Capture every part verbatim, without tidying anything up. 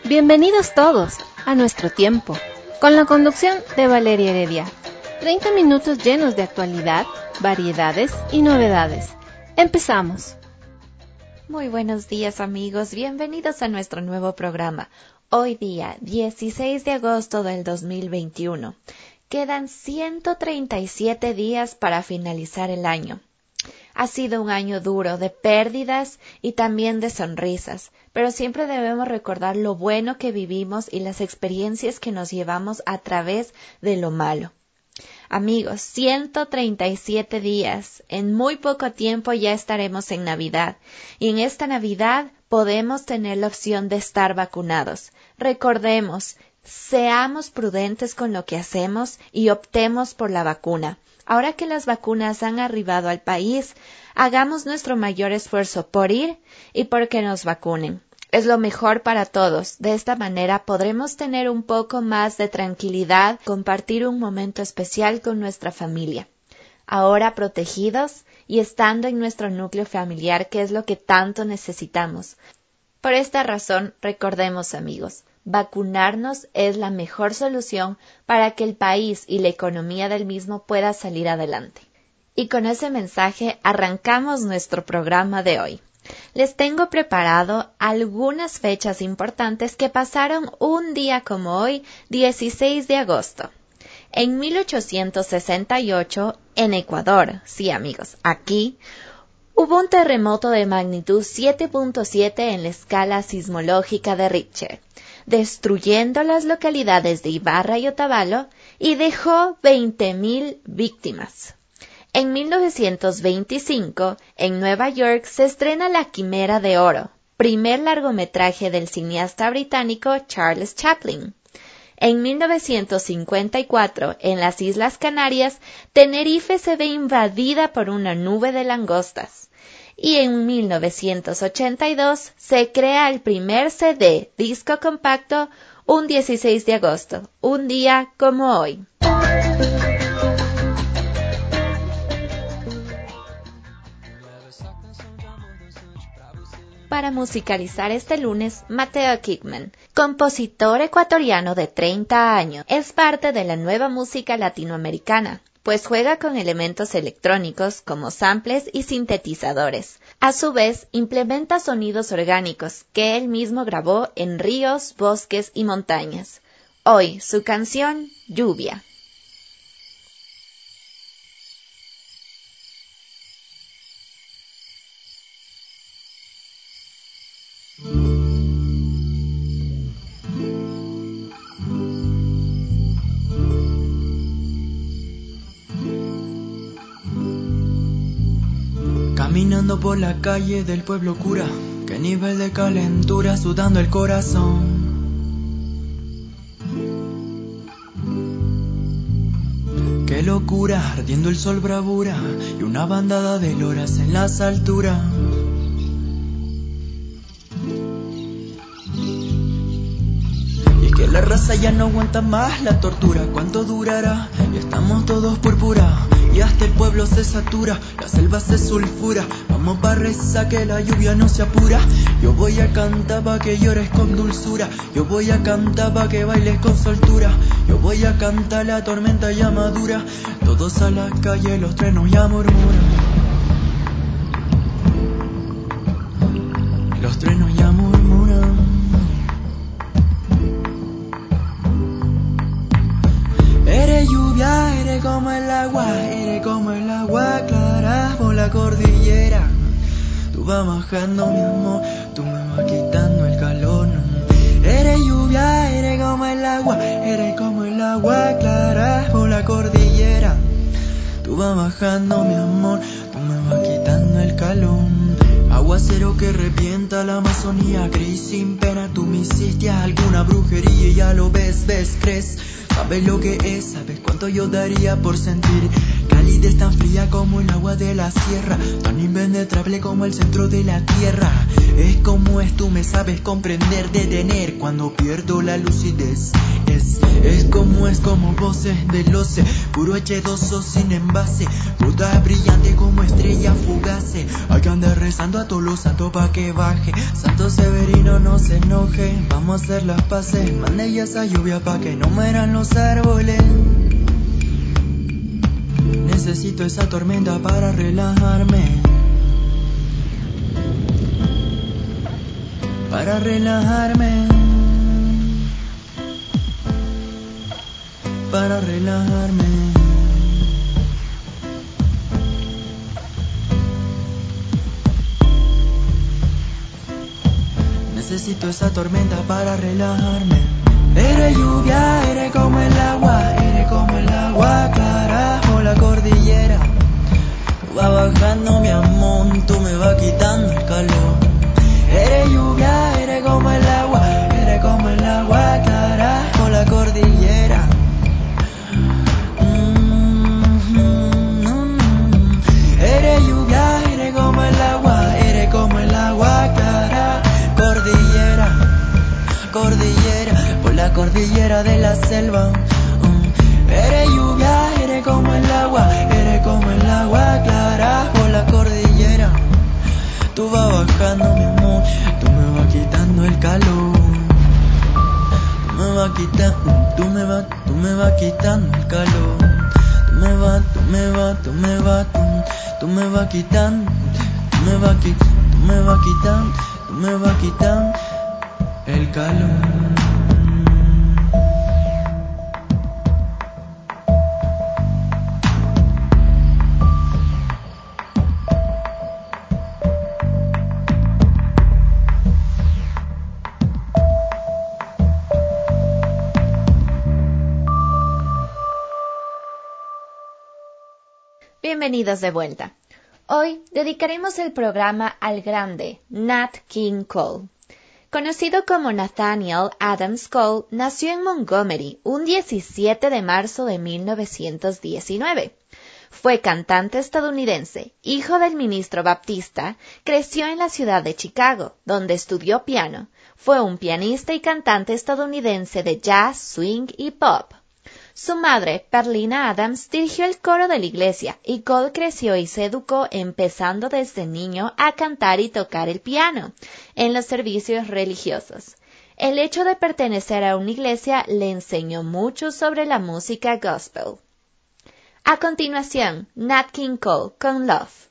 Bienvenidos todos a Nuestro Tiempo, con la conducción de Valeria Heredia. treinta minutos llenos de actualidad, variedades y novedades. Empezamos. Muy buenos días amigos, bienvenidos a nuestro nuevo programa. Hoy día, dieciséis de agosto del dos mil veintiuno. Quedan ciento treinta y siete días para finalizar el año. Ha sido un año duro de pérdidas y también de sonrisas, pero siempre debemos recordar lo bueno que vivimos y las experiencias que nos llevamos a través de lo malo. Amigos, ciento treinta y siete días. En muy poco tiempo ya estaremos en Navidad. Y en esta Navidad podemos tener la opción de estar vacunados. Recordemos, seamos prudentes con lo que hacemos y optemos por la vacuna. Ahora que las vacunas han arribado al país, hagamos nuestro mayor esfuerzo por ir y por que nos vacunen. Es lo mejor para todos. De esta manera podremos tener un poco más de tranquilidad, compartir un momento especial con nuestra familia. Ahora protegidos y estando en nuestro núcleo familiar, que es lo que tanto necesitamos. Por esta razón, recordemos amigos, vacunarnos es la mejor solución para que el país y la economía del mismo pueda salir adelante. Y con ese mensaje arrancamos nuestro programa de hoy. Les tengo preparado algunas fechas importantes que pasaron un día como hoy, dieciséis de agosto. En mil ochocientos sesenta y ocho, en Ecuador, sí amigos, aquí, hubo un terremoto de magnitud siete punto siete en la escala sismológica de Richter, destruyendo las localidades de Ibarra y Otavalo y dejó veinte mil víctimas. En mil novecientos veinticinco, en Nueva York, se estrena La Quimera de Oro, primer largometraje del cineasta británico Charles Chaplin. En mil novecientos cincuenta y cuatro, en las Islas Canarias, Tenerife se ve invadida por una nube de langostas. Y en mil novecientos ochenta y dos se crea el primer C D disco compacto un dieciséis de agosto, un día como hoy. Para musicalizar este lunes, Mateo Kidman, compositor ecuatoriano de treinta años, es parte de la nueva música latinoamericana, pues juega con elementos electrónicos como samples y sintetizadores. A su vez, implementa sonidos orgánicos que él mismo grabó en ríos, bosques y montañas. Hoy, su canción, Lluvia. Caminando por la calle del pueblo cura, qué nivel de calentura, sudando el corazón. Qué locura, ardiendo el sol bravura, y una bandada de loras en las alturas. Y que la raza ya no aguanta más la tortura, ¿cuánto durará? Y estamos todos púrpura. Y hasta el pueblo se satura, la selva se sulfura. Vamos pa' rezar que la lluvia no se apura. Yo voy a cantar pa' que llores con dulzura. Yo voy a cantar pa' que bailes con soltura. Yo voy a cantar la tormenta ya madura. Todos a la calle, los trenos ya murmuran. Los trenos ya murmuran. Eres lluvia, eres como el agua, eres como el agua clara por la cordillera. Tú vas bajando mi amor, tú me vas quitando el calor. Eres lluvia, eres como el agua, eres como el agua clara por la cordillera. Tú vas bajando mi amor, tú me vas quitando el calor. Aguacero que revienta la Amazonía, gris sin pena, tú me hiciste alguna brujería y ya lo ves, ves, crees. Sabes lo que es, sabes cuánto yo daría por sentir calidez tan fría como el agua de la sierra, tan impenetrable como el centro de la tierra. Es como es, tú me sabes comprender, detener cuando pierdo la lucidez. Es, es como es, como voces del oce, puro H dos O sin envase, puta brillante como estrella fugace. Hay que andar rezando a todos los santos pa' que baje. Santo Severino no se enoje, vamos a hacer las paces. Mande ya esa lluvia pa' que no mueran los árboles. Necesito esa tormenta para relajarme, para relajarme, para relajarme. Necesito esa tormenta para relajarme. Eres lluvia, eres como el agua, eres como el agua clara o la cordillera. Tú vas bajando mi amor, tú me vas quitando el calor. Eres lluvia, eres como el agua, eres como el agua clara o la cordillera. Mm-hmm. Eres lluvia, eres como el agua, eres como el agua clara, cordillera, cordillera, por la cordillera de la selva. Mm. Eres lluvia, eres como el agua, eres como el agua clara por la cordillera. Tú vas bajando mi amor, tú me vas quitando el calor. Tú me vas quitando, tú me vas, tú me vas quitando el calor. Tú me vas, tú me vas, tú me vas, tú, tú me vas quitando, tú me vas quitando, tú me vas quitando, tú me vas quitando el calor. Bienvenidos de vuelta. Hoy dedicaremos el programa al grande Nat King Cole. Conocido como Nathaniel Adams Cole, nació en Montgomery un diecisiete de marzo de mil novecientos diecinueve. Fue cantante estadounidense, hijo del ministro baptista, creció en la ciudad de Chicago, donde estudió piano. Fue un pianista y cantante estadounidense de jazz, swing y pop. Su madre, Perlina Adams, dirigió el coro de la iglesia y Cole creció y se educó empezando desde niño a cantar y tocar el piano en los servicios religiosos. El hecho de pertenecer a una iglesia le enseñó mucho sobre la música gospel. A continuación, Nat King Cole con Love.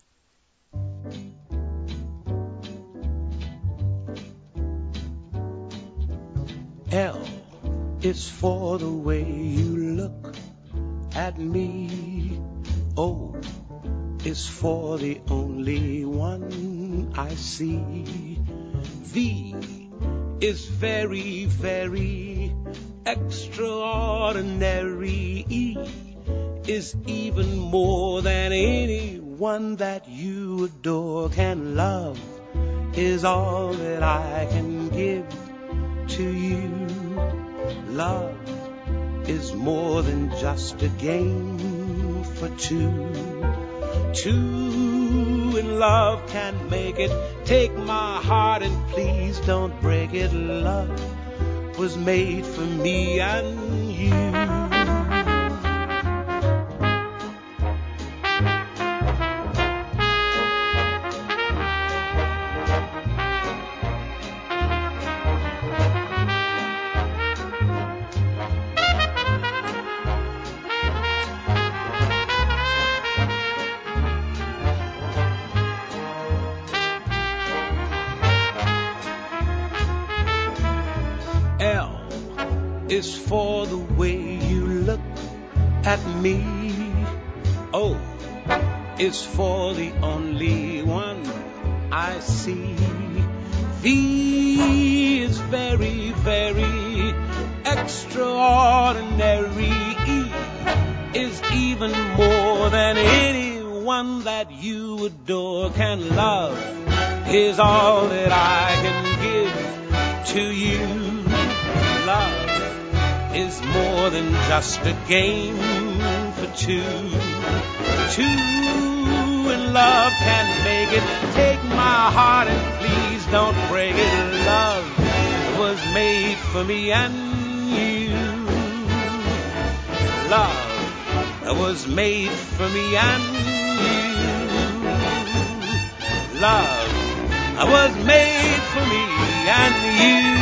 L is for the way you look at me. O is for the only one I see. V is very, very extraordinary. E is even more than anyone that you adore can love. Is all that I can give to you. Love is more than just a game for two. Two in love can make it. Take my heart and please don't break it. Love was made for me and you. Is for the way you look at me. O is for the only one I see. V is very, very extraordinary. E is even more than anyone that you adore can love. Is all that I can give to you. Love is more than just a game for two. Two in love can make it. Take my heart and please don't for me and you. Love that was made for me and you. Love that was made for me and you.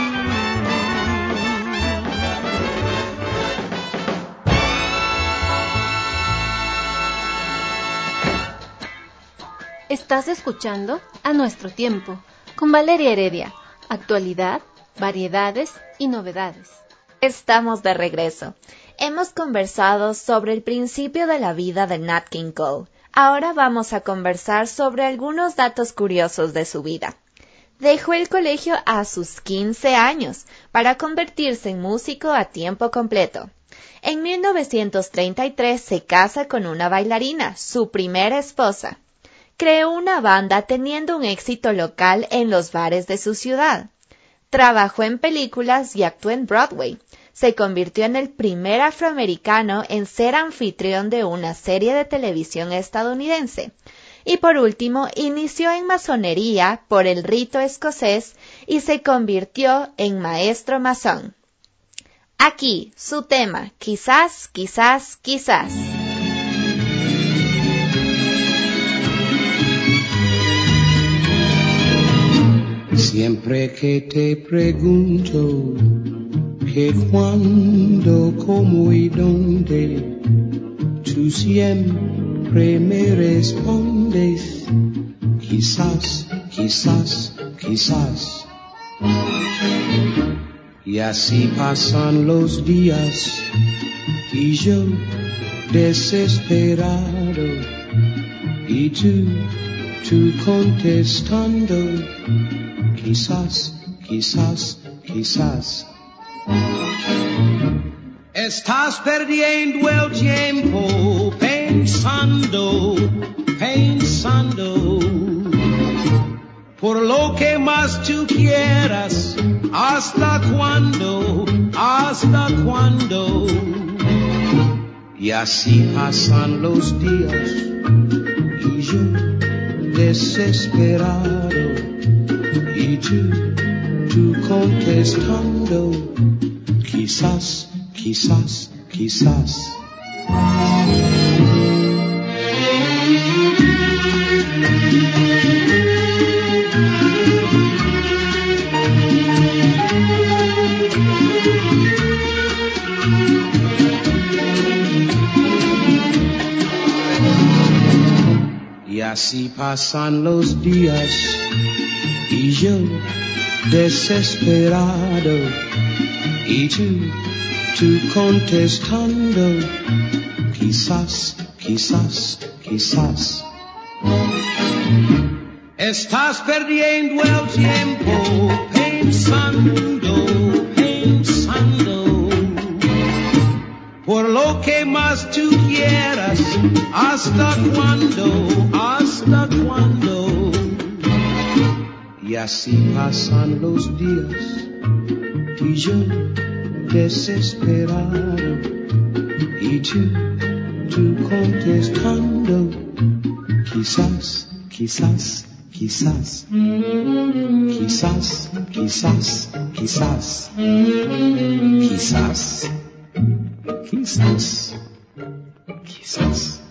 Estás escuchando A Nuestro Tiempo, con Valeria Heredia. Actualidad, variedades y novedades. Estamos de regreso. Hemos conversado sobre el principio de la vida de Nat King Cole. Ahora vamos a conversar sobre algunos datos curiosos de su vida. Dejó el colegio a sus quince años para convertirse en músico a tiempo completo. En mil novecientos treinta y tres se casa con una bailarina, su primera esposa. Creó una banda teniendo un éxito local en los bares de su ciudad. Trabajó en películas y actuó en Broadway. Se convirtió en el primer afroamericano en ser anfitrión de una serie de televisión estadounidense. Y por último, inició en masonería por el rito escocés y se convirtió en maestro masón. Aquí, su tema, quizás, quizás, quizás. Siempre que te pregunto que cuándo, cómo y dónde, tú siempre me respondes, quizás, quizás, quizás. Y así pasan los días y yo desesperado y tú, tú contestando, quizás, quizás, quizás. Estás perdiendo el tiempo pensando, pensando, por lo que más tú quieras, hasta cuándo, hasta cuándo. Y así pasan los días y yo desesperado y tú, tú contestando, quizás, quizás, quizás. Y así pasan los días y yo desesperado y tú, tú contestando, quizás, quizás, quizás. Estás perdiendo el tiempo pensando, pensando, por lo que más tú quieras, hasta cuándo, hasta cuándo. Y así pasan los días y yo desesperado y tú, tú contestando, quizás, quizás, quizás, quizás, quizás, quizás, quizás, quizás, quizás.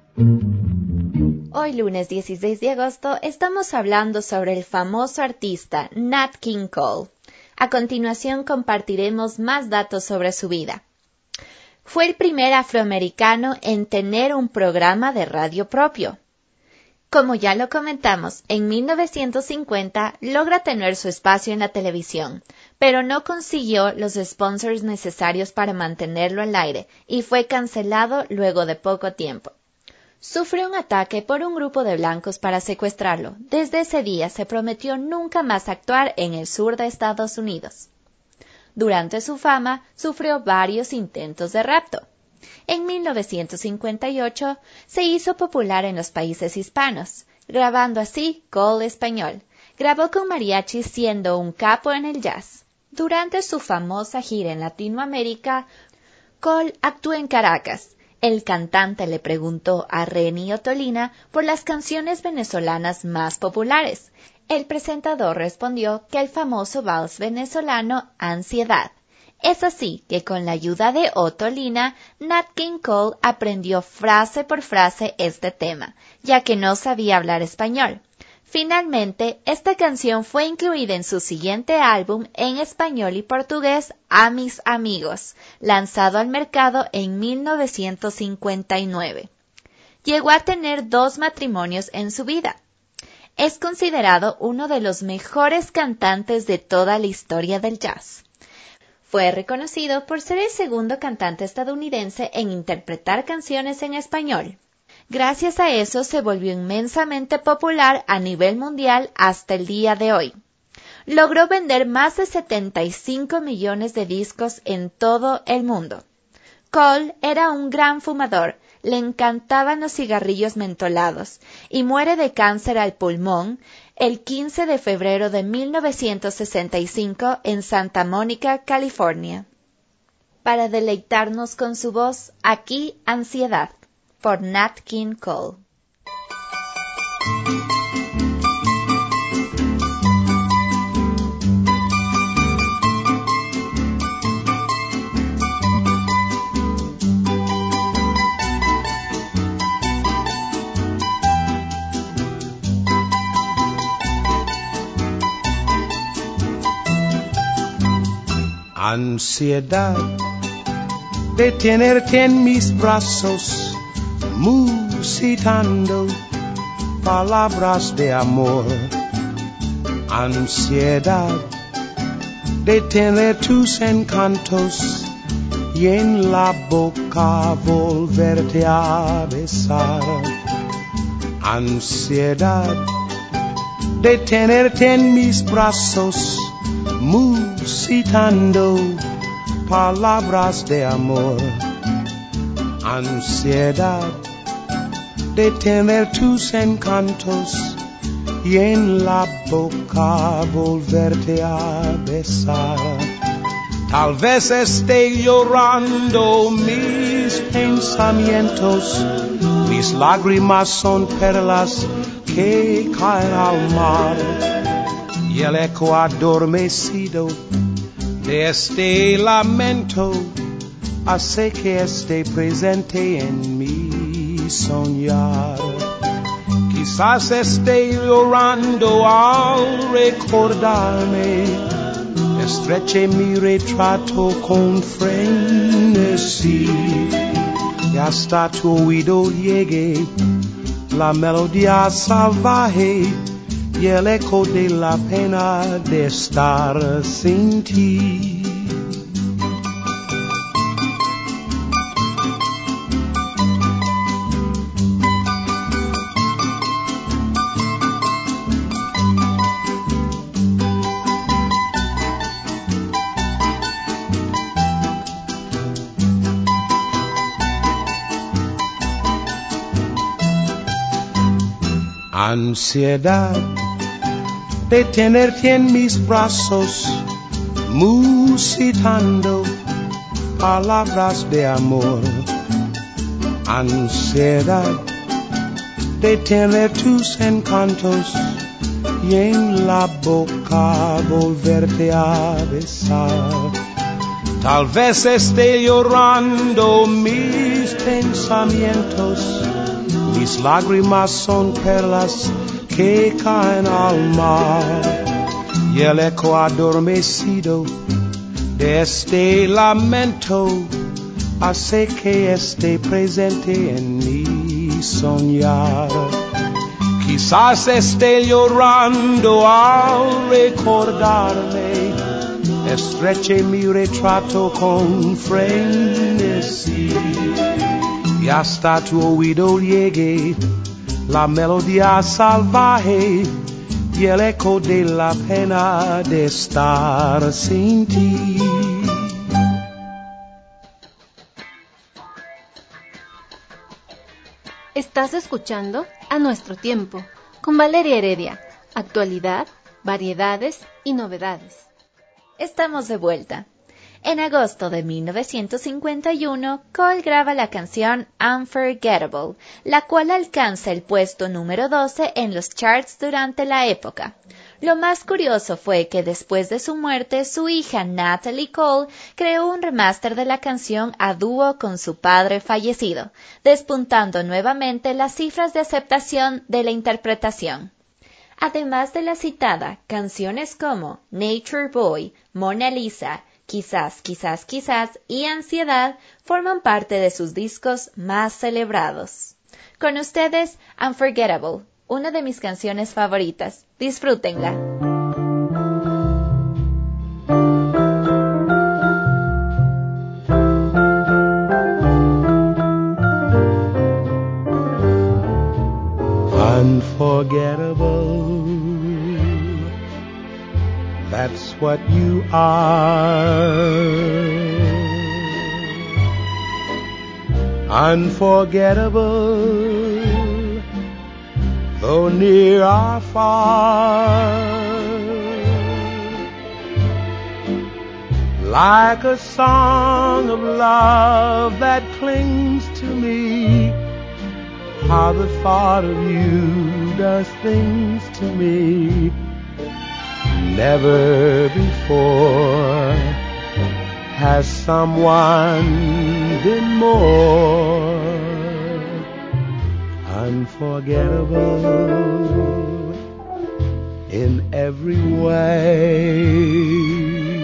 Hoy lunes dieciséis de agosto estamos hablando sobre el famoso artista Nat King Cole. A continuación compartiremos más datos sobre su vida. Fue el primer afroamericano en tener un programa de radio propio. Como ya lo comentamos, en mil novecientos cincuenta logra tener su espacio en la televisión, pero no consiguió los sponsors necesarios para mantenerlo al aire y fue cancelado luego de poco tiempo. Sufrió un ataque por un grupo de blancos para secuestrarlo. Desde ese día se prometió nunca más actuar en el sur de Estados Unidos. Durante su fama, sufrió varios intentos de rapto. En mil novecientos cincuenta y ocho se hizo popular en los países hispanos, grabando así Cole Español. Grabó con mariachi siendo un capo en el jazz. Durante su famosa gira en Latinoamérica, Cole actuó en Caracas. El cantante le preguntó a Reni Ottolina por las canciones venezolanas más populares. El presentador respondió que el famoso vals venezolano Ansiedad. Es así que con la ayuda de Otto Lina, Nat King Cole aprendió frase por frase este tema, ya que no sabía hablar español. Finalmente, esta canción fue incluida en su siguiente álbum en español y portugués, A Mis Amigos, lanzado al mercado en mil novecientos cincuenta y nueve. Llegó a tener dos matrimonios en su vida. Es considerado uno de los mejores cantantes de toda la historia del jazz. Fue reconocido por ser el segundo cantante estadounidense en interpretar canciones en español. Gracias a eso se volvió inmensamente popular a nivel mundial hasta el día de hoy. Logró vender más de setenta y cinco millones de discos en todo el mundo. Cole era un gran fumador, le encantaban los cigarrillos mentolados y muere de cáncer al pulmón el quince de febrero de mil novecientos sesenta y cinco en Santa Mónica, California. Para deleitarnos con su voz, aquí Ansiedad, por Nat King Cole. Ansiedad de tenerte en mis brazos, musitando palabras de amor. Ansiedad de tener tus encantos y en la boca volverte a besar. Ansiedad de tenerte en mis brazos, musitando palabras de amor. Ansiedad de tener tus encantos y en la boca volverte a besar. Tal vez esté llorando mis pensamientos, mis lágrimas son perlas que caen al mar. Y el eco adormecido de este lamento hace que esté presente en mi soñar. Quizás esté llorando al recordarme, estreche mi retrato con frenesí y hasta tu oído llegue la melodía salvaje y el eco de la pena de estar sin ti. Ansiedad de tenerte en mis brazos, musitando palabras de amor. Ansiedad de tener tus encantos y en la boca volverte a besar. Tal vez esté llorando mis pensamientos, mis lágrimas son perlas que caen al mar, y el eco adormecido de este lamento hace que esté presente en mi soñar. Quizás esté llorando al recordarme, estreche mi retrato con frenesí y hasta tu oído llegue la melodía salvaje y el eco de la pena de estar sin ti. Estás escuchando A Nuestro Tiempo con Valeria Heredia. Actualidad, variedades y novedades. Estamos de vuelta. En agosto de mil novecientos cincuenta y uno, Cole graba la canción Unforgettable, la cual alcanza el puesto número doce en los charts durante la época. Lo más curioso fue que después de su muerte, su hija Natalie Cole creó un remaster de la canción a dúo con su padre fallecido, despuntando nuevamente las cifras de aceptación de la interpretación. Además de la citada, canciones como Nature Boy, Mona Lisa, Quizás, quizás, quizás y Ansiedad forman parte de sus discos más celebrados. Con ustedes, Unforgettable, una de mis canciones favoritas. Disfrútenla. Unforgettable, that's what you are. Unforgettable, though near or far. Like a song of love that clings to me, how the thought of you does things to me. Never before has someone been more unforgettable in every way.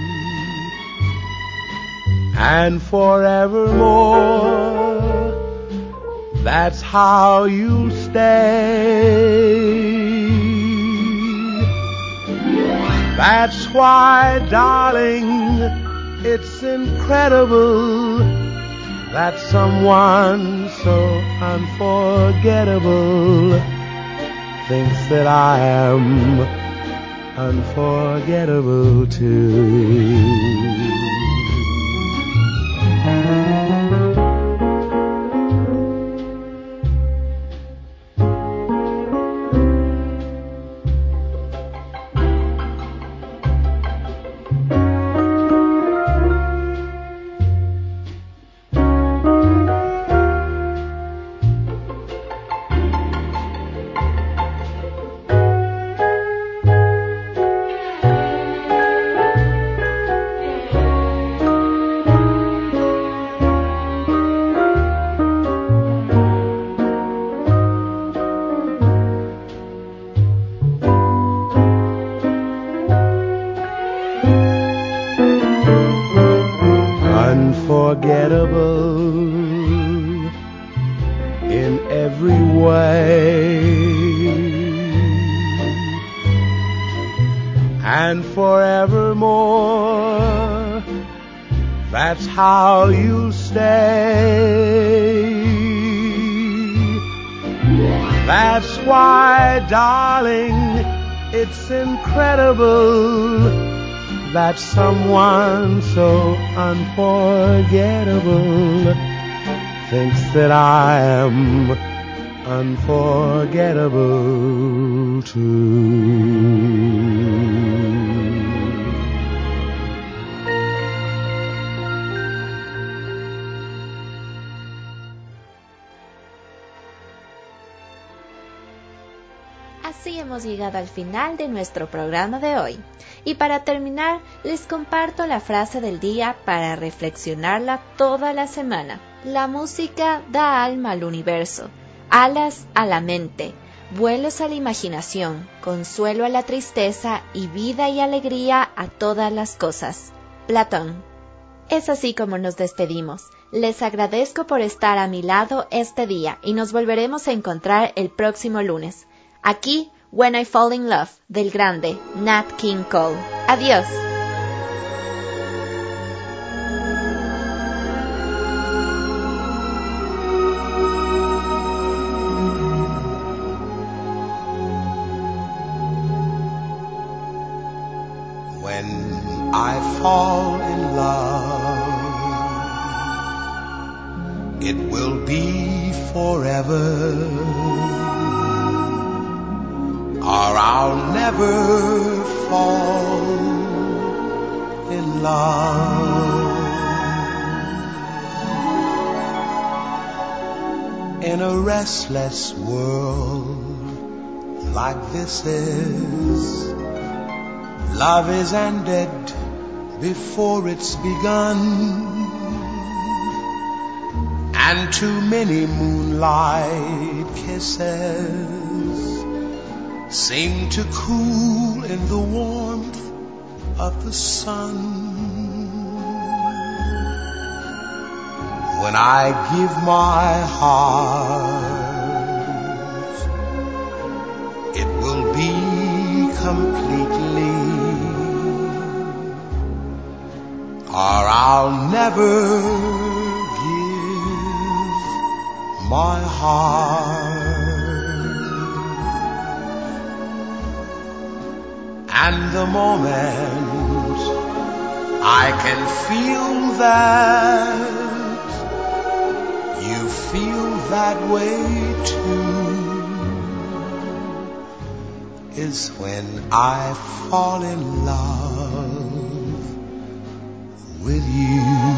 And forevermore, that's how you'll stay. That's why, darling, it's incredible that someone so unforgettable thinks that I am unforgettable too. Unforgettable in every way, and forevermore, that's how you'll stay. That's why, darling, it's incredible that someone so unforgettable thinks that I am unforgettable too. Así hemos llegado al final de nuestro programa de hoy. Y para terminar, les comparto la frase del día para reflexionarla toda la semana. La música da alma al universo, alas a la mente, vuelos a la imaginación, consuelo a la tristeza y vida y alegría a todas las cosas. Platón. Es así como nos despedimos. Les agradezco por estar a mi lado este día y nos volveremos a encontrar el próximo lunes. Aquí, When I Fall in Love, del grande Nat King Cole. Adiós. When I fall in love, it will be forever, or I'll never fall in love. In a restless world like this is, love is ended before it's begun. And too many moonlight kisses seem to cool in the warmth of the sun. When I give my heart, it will be completely, or I'll never give my heart. And the moment I can feel that you feel that way too is when I fall in love with you.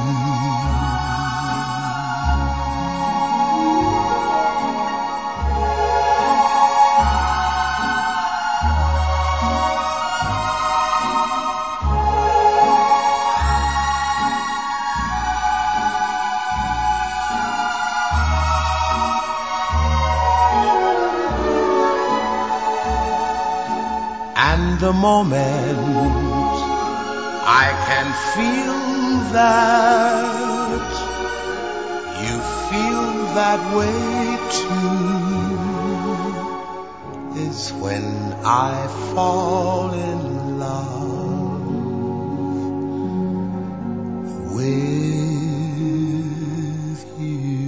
And the moment I can feel that you feel that way too is when I fall in love with you.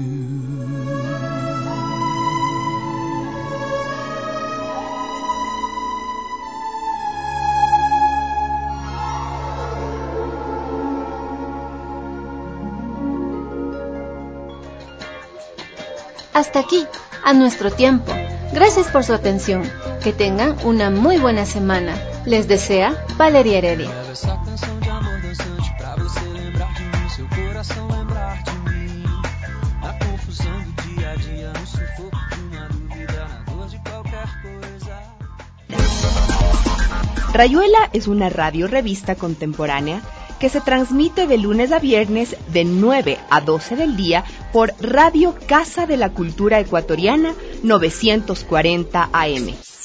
Hasta aquí, a nuestro tiempo. Gracias por su atención. Que tengan una muy buena semana. Les desea Valeria Heredia. Rayuela es una radio revista contemporánea que se transmite de lunes a viernes de nueve a doce del día por Radio Casa de la Cultura Ecuatoriana novecientos cuarenta A M.